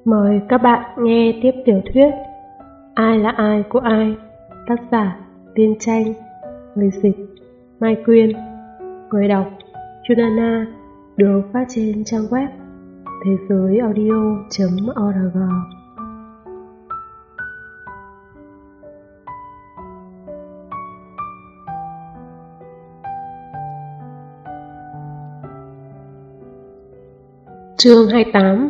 Mời các bạn nghe tiếp tiểu thuyết Ai là ai của ai, tác giả Tiên Tranh, người dịch Mai Quyên, người đọc Junana, được phát trên trang web thế giới audio.org. Chương 28.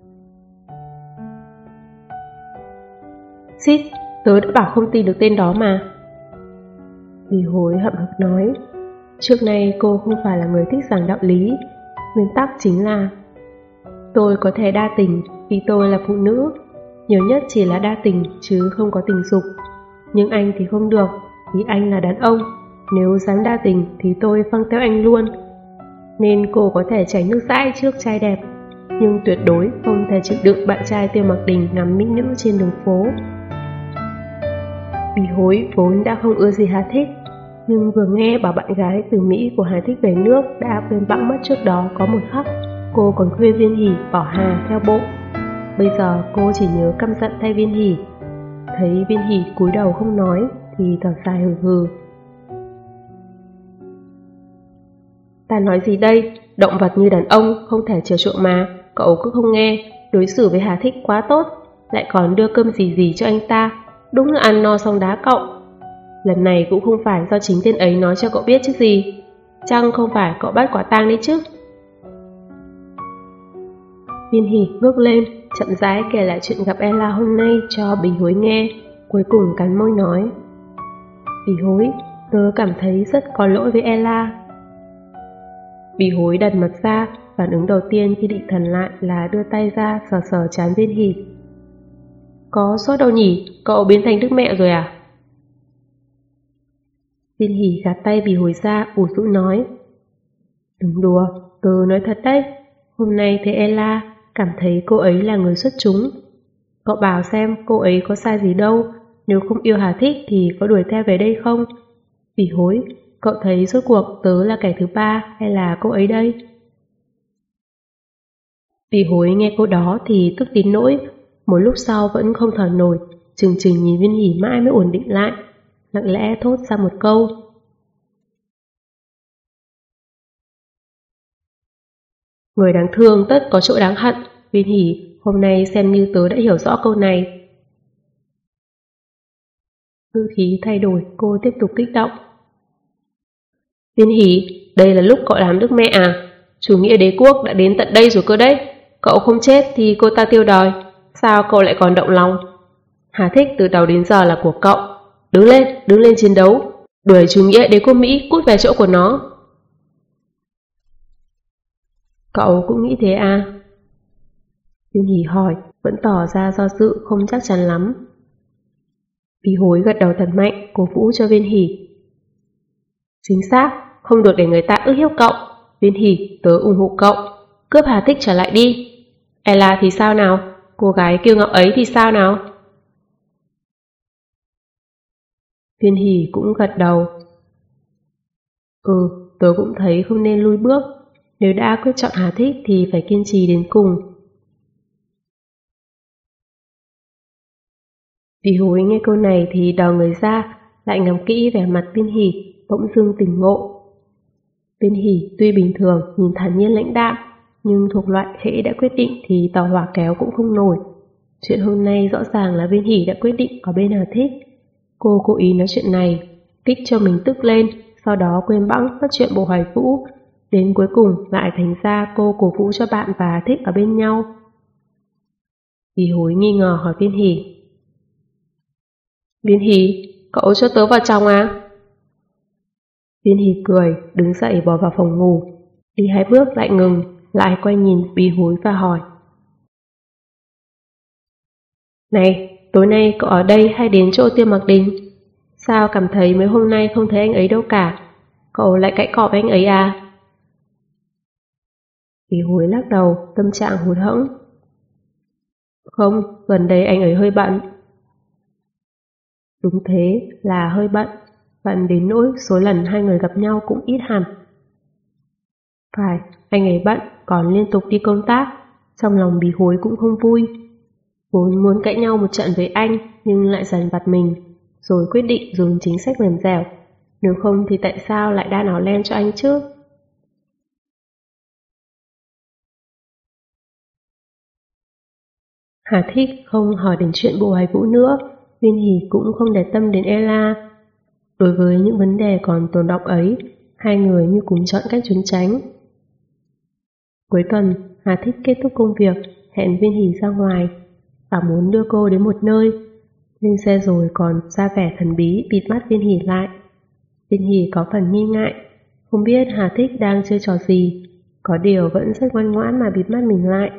Xít, tớ đã bảo không tin được tên đó mà. Bì hối hậm hực nói. Trước nay cô không phải là người thích giảng đạo lý. Nguyên tắc chính là tôi có thể đa tình vì tôi là phụ nữ, nhiều nhất chỉ là đa tình chứ không có tình dục. Nhưng anh thì không được, vì anh là đàn ông. Nếu dám đa tình thì tôi phăng theo anh luôn. Nên cô có thể chảy nước dãi trước trai đẹp, nhưng tuyệt đối không thể chịu đựng bạn trai Tiêu Mặc Đình ngắm mỹ nữ trên đường phố. Bì hối vốn đã không ưa gì Hà Thích, nhưng vừa nghe bảo bạn gái từ Mỹ của Hà Thích về nước đã quên bẵng mất trước đó có một khắc cô còn khuyên Viên Hỷ bỏ Hà theo bộ. Bây giờ cô chỉ nhớ căm giận thay Viên Hỷ. Thấy Viên Hỷ cúi đầu không nói thì thở dài hừ hừ. Ta nói gì đây? Động vật như đàn ông không thể chiều chuộng mà, cậu cứ không nghe. Đối xử với Hà Thích quá tốt, lại còn đưa cơm gì cho anh ta. Đúng là ăn no xong đá cậu. Lần này cũng không phải do chính tên ấy nói cho cậu biết chứ gì. Chăng không phải cậu bắt quả tang đấy chứ? Viên Hỷ ngước lên, chậm rãi kể lại chuyện gặp Ella hôm nay cho Bì hối nghe. Cuối cùng cắn môi nói: Bì hối, tớ cảm thấy rất có lỗi với Ella. Bì hối đặt mặt ra, phản ứng đầu tiên khi định thần lại là đưa tay ra sờ sờ trán Viên Hỷ. Có sốt đâu nhỉ? Cậu biến thành đức mẹ rồi à? Viên Hỷ gạt tay Bì hối ra, ủ rũ nói: Đừng đùa, tớ nói thật đấy. Hôm nay thấy Ella, cảm thấy cô ấy là người xuất chúng. Cậu bảo xem cô ấy có sai gì đâu. Nếu không yêu Hà Thích thì có đuổi theo về đây không? Bì hối, cậu thấy rốt cuộc tớ là kẻ thứ ba hay là cô ấy đây? Bì hối nghe cô đó thì tức đến nỗi một lúc sau vẫn không thở nổi, chừng nhìn Viên Hỷ mãi mới ổn định lại, lặng lẽ thốt ra một câu: Người đáng thương tất có chỗ đáng hận. Viên Hỷ, hôm nay xem như tớ đã hiểu rõ câu này. Ngữ khí thay đổi, cô tiếp tục kích động. Viên Hỷ, đây là lúc cậu làm đức mẹ à? Chủ nghĩa đế quốc đã đến tận đây rồi cơ đấy. Cậu không chết thì cô ta tiêu đòi. Sao cậu lại còn động lòng? Hà Thích từ đầu đến giờ là của cậu. Đứng lên chiến đấu. Đuổi chủ nghĩa đế quốc Mỹ cút về chỗ của nó. Cậu cũng nghĩ thế à? Viên Hỷ hỏi, vẫn tỏ ra do dự không chắc chắn lắm. Bì hối gật đầu thật mạnh, cổ vũ cho Viên Hỷ. Chính xác, không được để người ta ức hiếp cậu. Viên Hỷ, tớ ủng hộ cậu. Cướp Hà Thích trở lại đi. Ella thì sao nào? Cô gái kiêu ngạo ấy thì sao nào? Viên Hỷ cũng gật đầu. Tớ cũng thấy không nên lui bước. Nếu đã quyết chọn Hà Thích thì phải kiên trì đến cùng. Bì hối nghe câu này thì đờ người ra, lại ngắm kỹ vẻ mặt Viên Hỷ, bỗng dưng tỉnh ngộ. Viên Hỷ tuy bình thường nhìn thản nhiên lãnh đạm, nhưng thuộc loại hễ đã quyết định thì tàu hỏa kéo cũng không nổi. Chuyện hôm nay rõ ràng là Viên Hỷ đã quyết định ở bên Hà Thích. Cô cố ý nói chuyện này, kích cho mình tức lên, sau đó quên bẵng mất chuyện Bồ Hoài Vũ. Đến cuối cùng lại thành ra cô cổ vũ cho bạn và Hà Thích ở bên nhau. Bì hối nghi ngờ hỏi Viên Hỷ. Viên Hỷ, cậu cho tớ vào trong à? Viên Hỷ cười, đứng dậy bỏ vào phòng ngủ. Đi 2 bước lại ngừng, lại quay nhìn Bì hối và hỏi. Này, tối nay cậu ở đây hay đến chỗ Tiêu Mặc Đình? Sao cảm thấy mấy hôm nay không thấy anh ấy đâu cả? Cậu lại cãi cọ với anh ấy à? Bì hối lắc đầu, tâm trạng hụt hẫng. Không, gần đây anh ấy hơi bận. Đúng thế, là hơi bận đến nỗi số lần hai người gặp nhau cũng ít hẳn. Phải, anh ấy bận, còn liên tục đi công tác. Trong lòng Bí Hối cũng không vui. Vốn muốn cãi nhau một trận với anh nhưng lại dằn vặt mình, rồi quyết định dùng chính sách mềm dẻo. Nếu không thì tại sao lại đan áo len cho anh chứ? Hà Thích không hỏi đến chuyện Bộ Hoài Vũ nữa, Viên Hỷ cũng không để tâm đến Ella. Đối với những vấn đề còn tồn đọng ấy, hai người như cùng chọn cách trốn tránh. Cuối tuần, Hà Thích kết thúc công việc, hẹn Viên Hỷ ra ngoài, và muốn đưa cô đến một nơi. Lên xe rồi còn ra vẻ thần bí bịt mắt Viên Hỷ lại. Viên Hỷ có phần nghi ngại, không biết Hà Thích đang chơi trò gì, có điều vẫn rất ngoan ngoãn mà bịt mắt mình lại.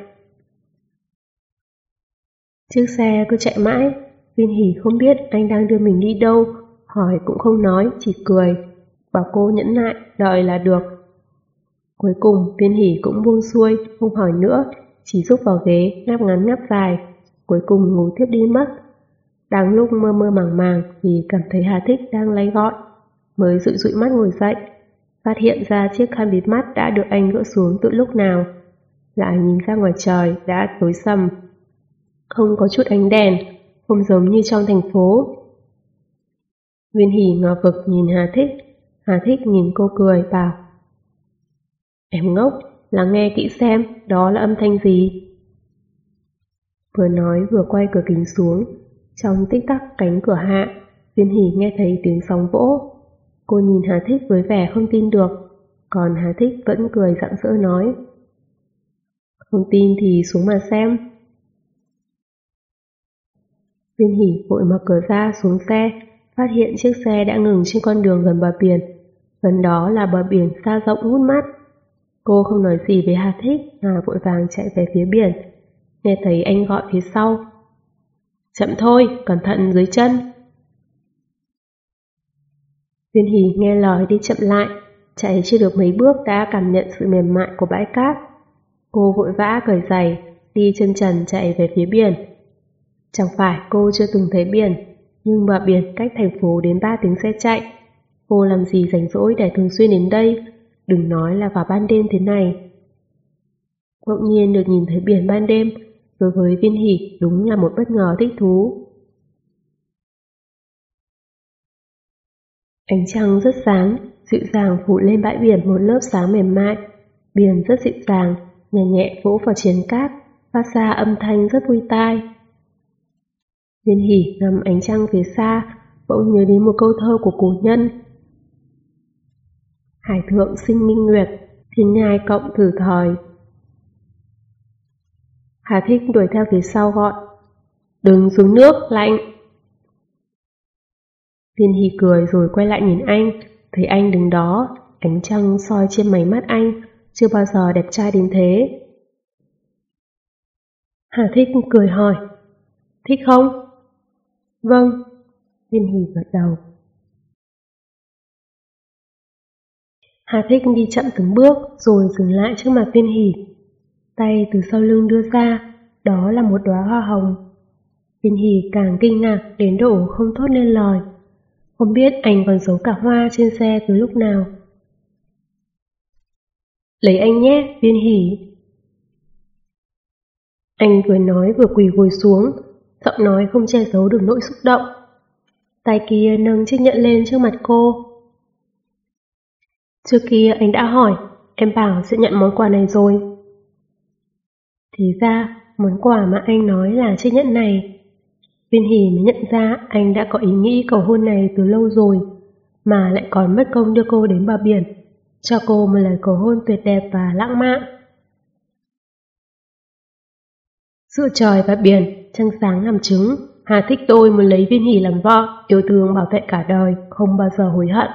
Chiếc xe cứ chạy mãi, Viên Hỷ không biết anh đang đưa mình đi đâu, hỏi cũng không nói, chỉ cười, bảo cô nhẫn nại, đợi là được. Cuối cùng Viên Hỷ cũng buông xuôi, không hỏi nữa, chỉ rúc vào ghế, ngáp ngắn ngáp dài, cuối cùng ngủ thiếp đi mất. Đang lúc mơ mơ màng màng thì cảm thấy Hà Thích đang lay gọi, mới dụi dụi mắt ngồi dậy, phát hiện ra chiếc khăn bịt mắt đã được anh gỡ xuống từ lúc nào. Lại nhìn ra ngoài trời đã tối sầm, không có chút ánh đèn, không giống như trong thành phố. Viên Hỷ ngờ vực nhìn Hà Thích nhìn cô cười bảo: Em ngốc, lắng nghe kỹ xem, đó là âm thanh gì? Vừa nói vừa quay cửa kính xuống, trong tích tắc cánh cửa hạ, Viên Hỷ nghe thấy tiếng sóng vỗ. Cô nhìn Hà Thích với vẻ không tin được, còn Hà Thích vẫn cười rạng rỡ nói: Không tin thì xuống mà xem. Viên Hỷ vội mở cửa ra xuống xe, phát hiện chiếc xe đã ngừng trên con đường gần bờ biển. Gần đó là bờ biển xa rộng hút mắt. Cô không nói gì với Hà Thích mà vội vàng chạy về phía biển. Nghe thấy anh gọi phía sau: Chậm thôi, cẩn thận dưới chân. Viên Hỷ nghe lời đi chậm lại, chạy chưa được mấy bước đã cảm nhận sự mềm mại của bãi cát. Cô vội vã cởi giày, đi chân trần chạy về phía biển. Chẳng phải cô chưa từng thấy biển, nhưng bờ biển cách thành phố đến 3 tiếng xe chạy. Cô làm gì rảnh rỗi để thường xuyên đến đây, đừng nói là vào ban đêm thế này. Bỗng nhiên được nhìn thấy biển ban đêm, đối với Viên Hỷ đúng là một bất ngờ thích thú. Ánh trăng rất sáng, dịu dàng phủ lên bãi biển một lớp sáng mềm mại. Biển rất dịu dàng, nhẹ nhẹ vỗ vào triền cát, phát ra âm thanh rất vui tai. Viên Hỷ ngắm ánh trăng phía xa, bỗng nhớ đến một câu thơ của cổ nhân: Hải thượng sinh minh nguyệt, thiên nhai cộng thử thời. Hà Thích đuổi theo phía sau gọi: Đừng xuống nước, lạnh. Viên Hỷ cười rồi quay lại nhìn anh, thấy anh đứng đó, ánh trăng soi trên mày mắt anh, chưa bao giờ đẹp trai đến thế. Hà Thích cười hỏi: Thích không? Vâng. Viên Hỷ gật đầu. Hà Thích đi chậm từng bước rồi dừng lại trước mặt Viên Hỷ. Tay từ sau lưng đưa ra, đó là một đóa hoa hồng. Viên Hỷ càng kinh ngạc đến độ không thốt nên lời. Không biết anh còn giấu cả hoa trên xe từ lúc nào. Lấy anh nhé, Viên Hỷ. Anh vừa nói vừa quỳ gối xuống, giọng nói không che giấu được nỗi xúc động. Tay kia nâng chiếc nhẫn lên trước mặt cô. Trước kia anh đã hỏi, em bảo sẽ nhận món quà này rồi. Thì ra, món quà mà anh nói là chiếc nhẫn này. Viên Hỷ mới nhận ra anh đã có ý nghĩ cầu hôn này từ lâu rồi, mà lại còn mất công đưa cô đến bờ biển, cho cô một lời cầu hôn tuyệt đẹp và lãng mạn. Giữa trời và biển, trăng sáng làm chứng, Hà Thích tôi muốn lấy Viên Hỷ làm vợ, yêu thương bảo vệ cả đời, không bao giờ hối hận.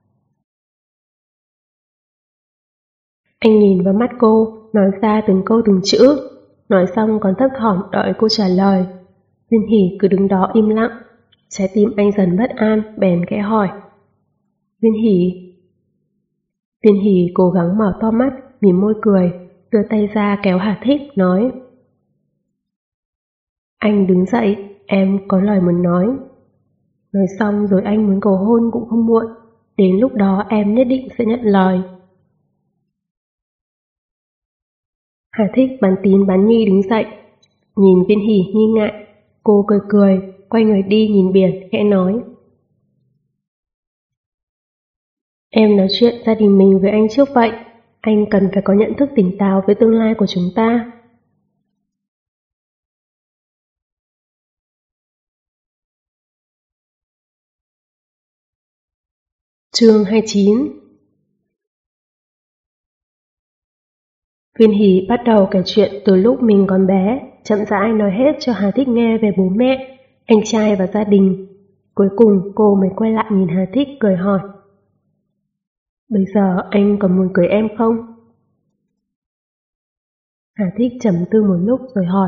Anh nhìn vào mắt cô, nói ra từng câu từng chữ, nói xong còn thấp thỏm đợi cô trả lời. Viên Hỷ cứ đứng đó im lặng, trái tim anh dần bất an, bèn khẽ hỏi: Viên Hỷ. Viên Hỷ cố gắng mở to mắt, mỉm môi cười, đưa tay ra kéo Hà Thích, nói: Anh đứng dậy, em có lời muốn nói. Nói xong rồi anh muốn cầu hôn cũng không muộn, đến lúc đó em nhất định sẽ nhận lời. Hà Thích bán tín bán nghi đứng dậy. Nhìn Viên Hỷ nghi ngại, cô cười cười, quay người đi nhìn biển, khẽ nói. Em nói chuyện gia đình mình với anh trước vậy, anh cần phải có nhận thức tỉnh táo với tương lai của chúng ta. Chương 29. Viên Hỷ bắt đầu kể chuyện từ lúc mình còn bé, chậm rãi nói hết cho Hà Thích nghe về bố mẹ, anh trai và gia đình. Cuối cùng cô mới quay lại nhìn Hà Thích cười hỏi. Bây giờ anh còn muốn cưới em không? Hà Thích trầm tư một lúc rồi hỏi.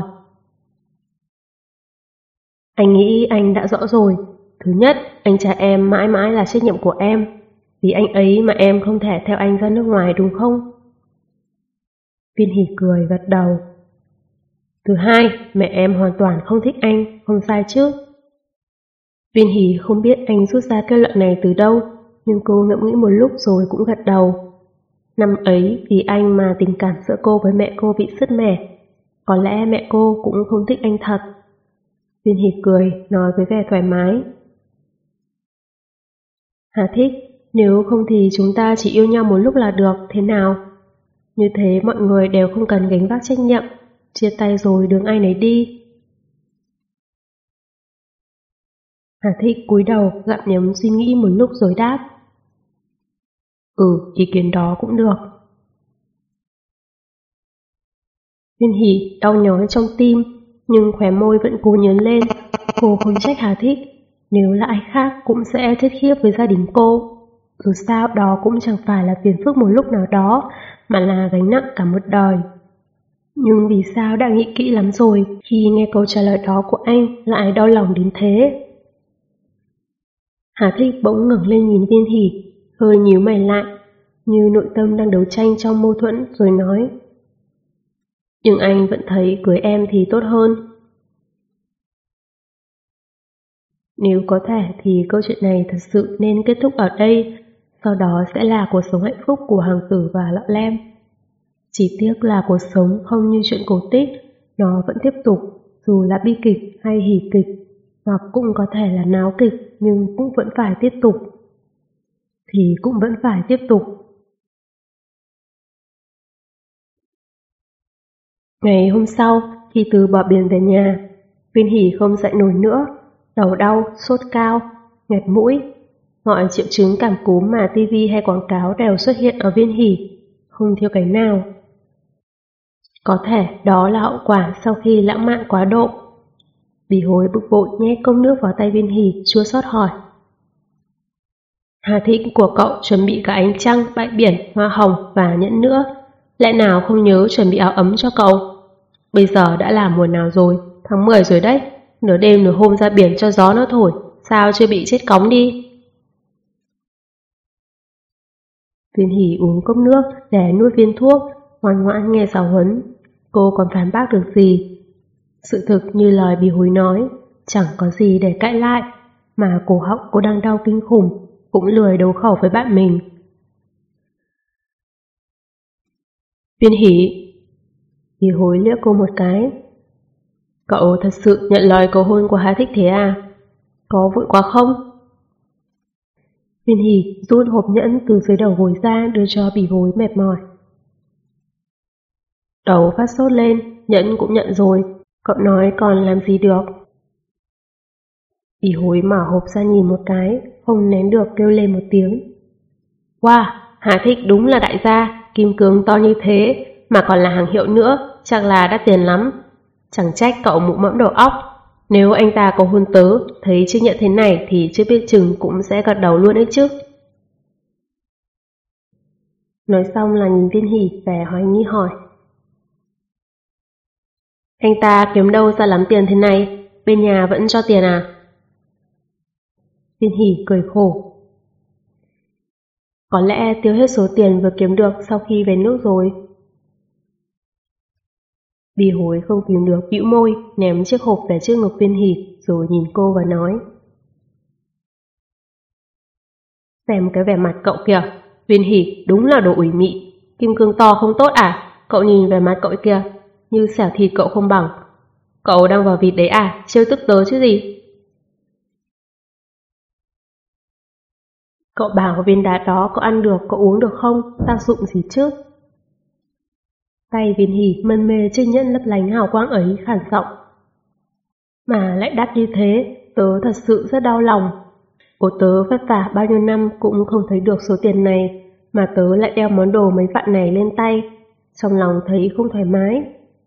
Anh nghĩ anh đã rõ rồi. Thứ nhất, anh trai em mãi mãi là trách nhiệm của em. Vì anh ấy mà em không thể theo anh ra nước ngoài đúng không? Viên Hỷ cười gật đầu. Thứ hai, mẹ em hoàn toàn không thích anh, không sai chứ? Viên Hỷ không biết anh rút ra kết luận này từ đâu, nhưng cô ngẫm nghĩ một lúc rồi cũng gật đầu. Năm ấy vì anh mà tình cảm giữa cô với mẹ cô bị sứt mẻ. Có lẽ mẹ cô cũng không thích anh thật. Viên Hỷ cười, nói với vẻ thoải mái. Hà Thích, nếu không thì chúng ta chỉ yêu nhau một lúc là được, thế nào? Như thế mọi người đều không cần gánh vác trách nhiệm, chia tay rồi đường ai nấy đi. Hà Thích cúi đầu gặm nhấm suy nghĩ một lúc rồi đáp. Ý kiến đó cũng được. Viên Hỷ đau nhói trong tim, nhưng khóe môi vẫn cố nhớn lên. Cô không trách Hà Thích, nếu là ai khác cũng sẽ chết khiếp với gia đình cô. Dù sao đó cũng chẳng phải là phiền phức một lúc nào đó, mà là gánh nặng cả một đời. Nhưng vì sao đã nghĩ kỹ lắm rồi, khi nghe câu trả lời đó của anh lại đau lòng đến thế? Hà Thích bỗng ngẩng lên nhìn Viên Hỷ, hơi nhíu mày lại, như nội tâm đang đấu tranh trong mâu thuẫn rồi nói. Nhưng anh vẫn thấy cưới em thì tốt hơn. Nếu có thể thì câu chuyện này thật sự nên kết thúc ở đây, sau đó sẽ là cuộc sống hạnh phúc của Hoàng tử và Lọ Lem. Chỉ tiếc là cuộc sống không như chuyện cổ tích, nó vẫn tiếp tục, dù là bi kịch hay hỉ kịch, hoặc cũng có thể là náo kịch nhưng cũng vẫn phải tiếp tục. Thì cũng vẫn phải tiếp tục. Ngày hôm sau, khi từ bờ biển về nhà, Viên Hỷ không dậy nổi nữa, đầu đau, sốt cao, nghẹt mũi. Mọi triệu chứng cảm cúm mà TV hay quảng cáo đều xuất hiện ở Viên Hỷ, không thiếu cái nào. Có thể đó là hậu quả sau khi lãng mạn quá độ. Bỉ Hối bực bội nhét cốc nước vào tay Viên Hỷ, chua xót hỏi. Hà Thích của cậu chuẩn bị cả ánh trăng, bãi biển, hoa hồng và nhẫn nữa. Lẽ nào không nhớ chuẩn bị áo ấm cho cậu? Bây giờ đã là mùa nào rồi, tháng 10 rồi đấy. Nửa đêm nửa hôm ra biển cho gió nó thổi, sao chưa bị chết cóng đi? Viên Hỷ uống cốc nước để nuốt viên thuốc, ngoan ngoãn nghe giáo huấn. Cô còn phản bác được gì? Sự thực như lời Bỉ Hối nói, chẳng có gì để cãi lại, mà cổ họng cô đang đau kinh khủng, cũng lười đấu khẩu với bạn mình. Viên Hỷ, Bỉ Hối liếc cô một cái. Cậu thật sự nhận lời cầu hôn của Hà Thích thế à? Có vội quá không? Viên Hỷ rút hộp nhẫn từ dưới đầu gối ra đưa cho Bỉ Hối mệt mỏi. Đầu phát sốt lên, nhẫn cũng nhận rồi, cậu nói còn làm gì được? Bỉ Hối mở hộp ra nhìn một cái, không nén được kêu lên một tiếng. Wow, Hà Thích đúng là đại gia, kim cương to như thế, mà còn là hàng hiệu nữa, chắc là đắt tiền lắm. Chẳng trách cậu mụ mẫm đầu óc. Nếu anh ta có hôn tớ, thấy chiếc nhẫn thế này thì chưa biết chừng cũng sẽ gật đầu luôn ấy chứ. Nói xong là nhìn Viên Hỷ vẻ hoài nghi hỏi. Anh ta kiếm đâu ra lắm tiền thế này, bên nhà vẫn cho tiền à? Viên Hỷ cười khổ. Có lẽ tiêu hết số tiền vừa kiếm được sau khi về nước rồi. Bỉ Hối không kìm được bĩu môi, ném chiếc hộp về trước ngực Viên Hỷ rồi nhìn cô và nói. Xem cái vẻ mặt cậu kìa, Viên Hỷ đúng là đồ ủy mị, kim cương to không tốt à? Cậu nhìn vẻ mặt cậu kìa, như xẻo thịt cậu không bằng. Cậu đang vào vịt đấy à? Trêu tức tớ chứ gì? Cậu bảo viên đá đó cậu ăn được, cậu uống được không? Tác dụng gì chứ? Tay Viên Hỷ mân mê chiếc nhẫn lấp lánh hào quang ấy khản giọng. Mà lại đắt như thế, tớ thật sự rất đau lòng. Bố tớ vất vả bao nhiêu năm cũng không thấy được số tiền này, mà tớ lại đeo món đồ mấy vạn này lên tay. Trong lòng thấy không thoải mái.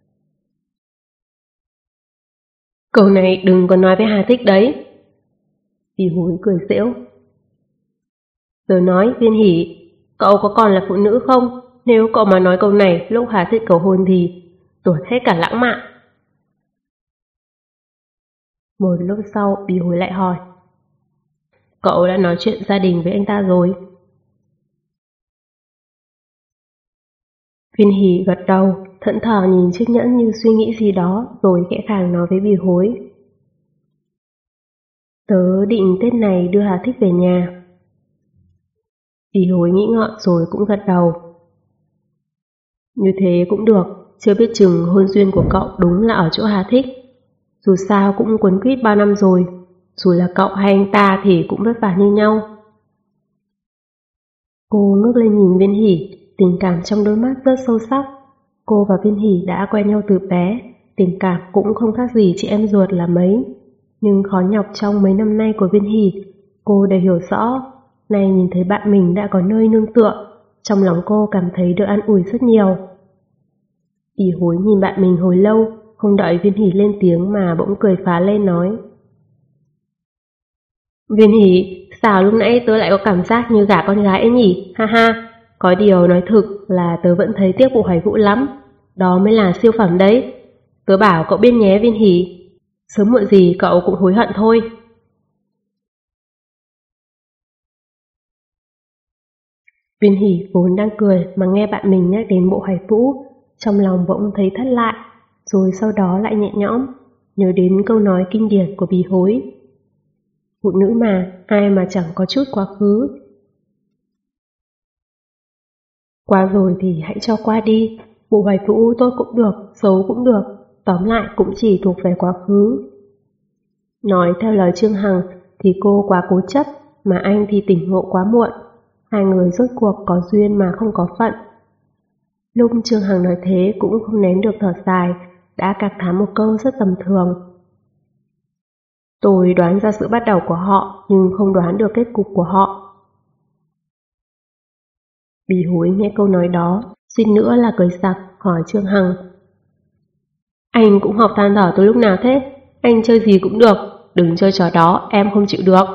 Câu này đừng có nói với Hà Thích đấy. Vì Hối cười giễu. Tớ nói Viên Hỷ, cậu có còn là phụ nữ không? Nếu cậu mà nói câu này lúc Hà Thích cầu hôn thì tuột hết cả lãng mạn. Một lúc sau Bì Hối lại hỏi. Cậu đã nói chuyện gia đình với anh ta rồi? Viên Hỷ gật đầu, thẫn thờ nhìn chiếc nhẫn như suy nghĩ gì đó, rồi khẽ khàng nói với Bì Hối. Tớ định Tết này đưa Hà Thích về nhà. Bì Hối nghĩ ngợi rồi cũng gật đầu. Như thế cũng được, chưa biết chừng hôn duyên của cậu đúng là ở chỗ Hà Thích. Dù sao cũng quấn quýt bao năm rồi, dù là cậu hay anh ta thì cũng vất vả như nhau. Cô ngước lên nhìn Viên Hỷ, tình cảm trong đôi mắt rất sâu sắc. Cô và Viên Hỷ đã quen nhau từ bé, tình cảm cũng không khác gì chị em ruột là mấy. Nhưng khó nhọc trong mấy năm nay của Viên Hỷ, cô đều hiểu rõ. Nay nhìn thấy bạn mình đã có nơi nương tựa, trong lòng cô cảm thấy được an ủi rất nhiều. Bì Hối nhìn bạn mình hồi lâu, không đợi Viên Hỷ lên tiếng mà bỗng cười phá lên nói. Viên Hỷ, sao lúc nãy tớ lại có cảm giác như gả con gái ấy nhỉ? Ha ha, có điều nói thực là tớ vẫn thấy tiếc Bộ Hoài Vũ lắm. Đó mới là siêu phẩm đấy. Tớ bảo cậu biết nhé Viên Hỷ, sớm muộn gì cậu cũng hối hận thôi. Viên Hỷ vốn đang cười mà nghe bạn mình nhắc đến Bộ Hoài Vũ, trong lòng bỗng thấy thất lại, rồi sau đó lại nhẹ nhõm, nhớ đến câu nói kinh điển của Bì Hối. Phụ nữ mà, ai mà chẳng có chút quá khứ. Qua rồi thì hãy cho qua đi, Bộ Hoài Vũ tốt cũng được, xấu cũng được, tóm lại cũng chỉ thuộc về quá khứ. Nói theo lời Trương Hằng thì cô quá cố chấp, mà anh thì tỉnh ngộ quá muộn. Hai người rốt cuộc có duyên mà không có phận. Lúc Trương Hằng nói thế cũng không nén được thở dài, đã cảm thán một câu rất tầm thường. Tôi đoán ra sự bắt đầu của họ, nhưng không đoán được kết cục của họ. Bì Hối nghe câu nói đó, suýt nữa là cười sặc, hỏi Trương Hằng. Anh cũng học than thở từ lúc nào thế? Anh chơi gì cũng được, đừng chơi trò đó, em không chịu được.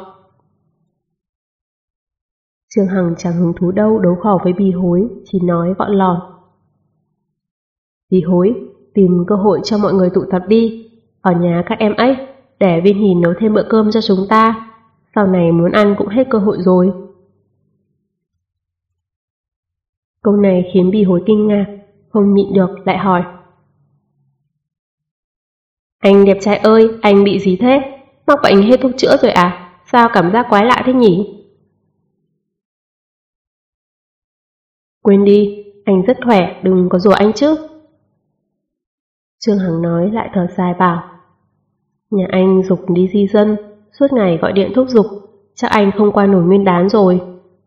Trương Hằng chẳng hứng thú đâu đấu khẩu với Bì Hối, chỉ nói gọn lỏn. Bì Hối, tìm cơ hội cho mọi người tụ tập đi, ở nhà các em ấy, để Viên Hỷ nấu thêm bữa cơm cho chúng ta. Sau này muốn ăn cũng hết cơ hội rồi. Câu này khiến Bì Hối kinh ngạc, không nhịn được lại hỏi. Anh đẹp trai ơi, anh bị gì thế? Mắc bệnh hết thuốc chữa rồi à? Sao cảm giác quái lạ thế nhỉ? Quên đi, anh rất khỏe, đừng có rủa anh chứ. Trương Hằng nói lại thở dài bảo. Nhà anh giục đi di dân, suốt ngày gọi điện thúc giục, chắc anh không qua nổi nguyên đán rồi.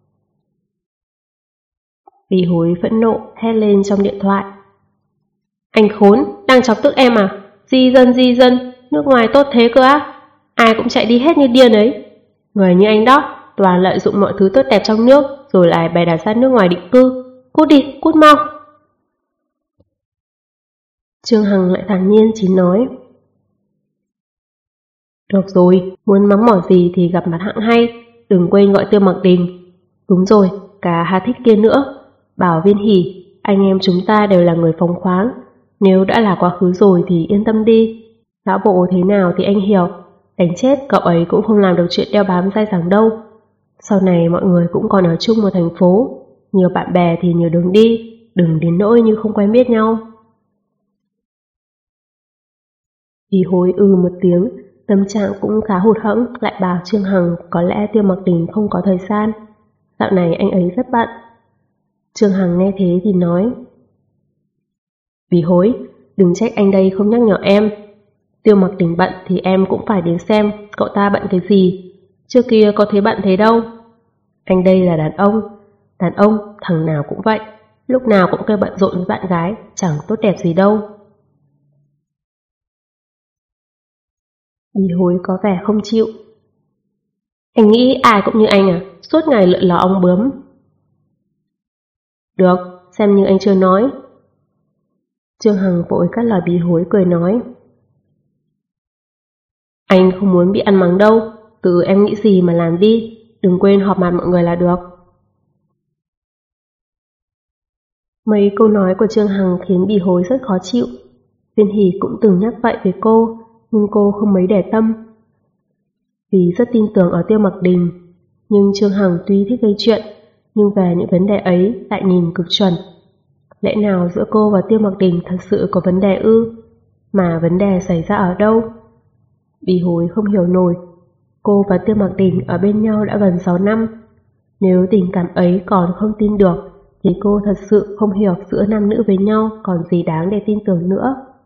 Bì Hối phẫn nộ hét lên trong điện thoại. Anh khốn, đang chọc tức em à? Di dân, nước ngoài tốt thế cơ á? Ai cũng chạy đi hết như điên ấy. Người như anh đó, toàn lợi dụng mọi thứ tốt đẹp trong nước, rồi lại bày đặt ra nước ngoài định cư. Cút đi, cút mau. Trương Hằng lại thản nhiên chỉ nói. Được rồi, muốn mắng mỏ gì thì gặp mặt hạng hay, đừng quên gọi Tiêu Mặc Đình. Đúng rồi, cả Hà Thích kia nữa. Bảo Viên Hỷ, anh em chúng ta đều là người phóng khoáng. Nếu đã là quá khứ rồi thì yên tâm đi. Lão bộ thế nào thì anh hiểu. Đánh chết cậu ấy cũng không làm được chuyện đeo bám dai dẳng đâu. Sau này mọi người cũng còn ở chung một thành phố. Nhiều bạn bè thì nhiều đường đi, đừng đến nỗi như không quen biết nhau. Bì Hối một tiếng, tâm trạng cũng khá hụt hẫng, lại bảo Trương Hằng có lẽ Tiêu Mặc Đình không có thời gian. Dạo này anh ấy rất bận. Trương Hằng nghe thế thì nói. Bì Hối, đừng trách anh đây không nhắc nhở em. Tiêu Mặc Đình bận thì em cũng phải đến xem cậu ta bận cái gì. Trước kia có thấy bận thế đâu. Anh đây là đàn ông thằng nào cũng vậy, lúc nào cũng kêu bận rộn với bạn gái, chẳng tốt đẹp gì đâu. Bỉ Hối có vẻ không chịu. Anh nghĩ ai cũng như anh à, suốt ngày lượn lò ong bướm. Được, xem như anh chưa nói. Trương Hằng vội cắt lời Bỉ Hối cười nói. Anh không muốn bị ăn mắng đâu, tự em nghĩ gì mà làm đi, đừng quên họp mặt mọi người là được. Mấy câu nói của Trương Hằng khiến Bỉ Hối rất khó chịu. Viên Hỷ cũng từng nhắc vậy với cô, nhưng cô không mấy để tâm. Vì rất tin tưởng ở Tiêu Mặc Đình, nhưng Trương Hằng tuy thích gây chuyện, nhưng về những vấn đề ấy lại nhìn cực chuẩn. Lẽ nào giữa cô và Tiêu Mặc Đình thật sự có vấn đề ư? Mà vấn đề xảy ra ở đâu? Bỉ Hối không hiểu nổi. Cô và Tiêu Mặc Đình ở bên nhau đã gần 6 năm. Nếu tình cảm ấy còn không tin được, thì cô thật sự không hiểu giữa nam nữ với nhau còn gì đáng để tin tưởng nữa.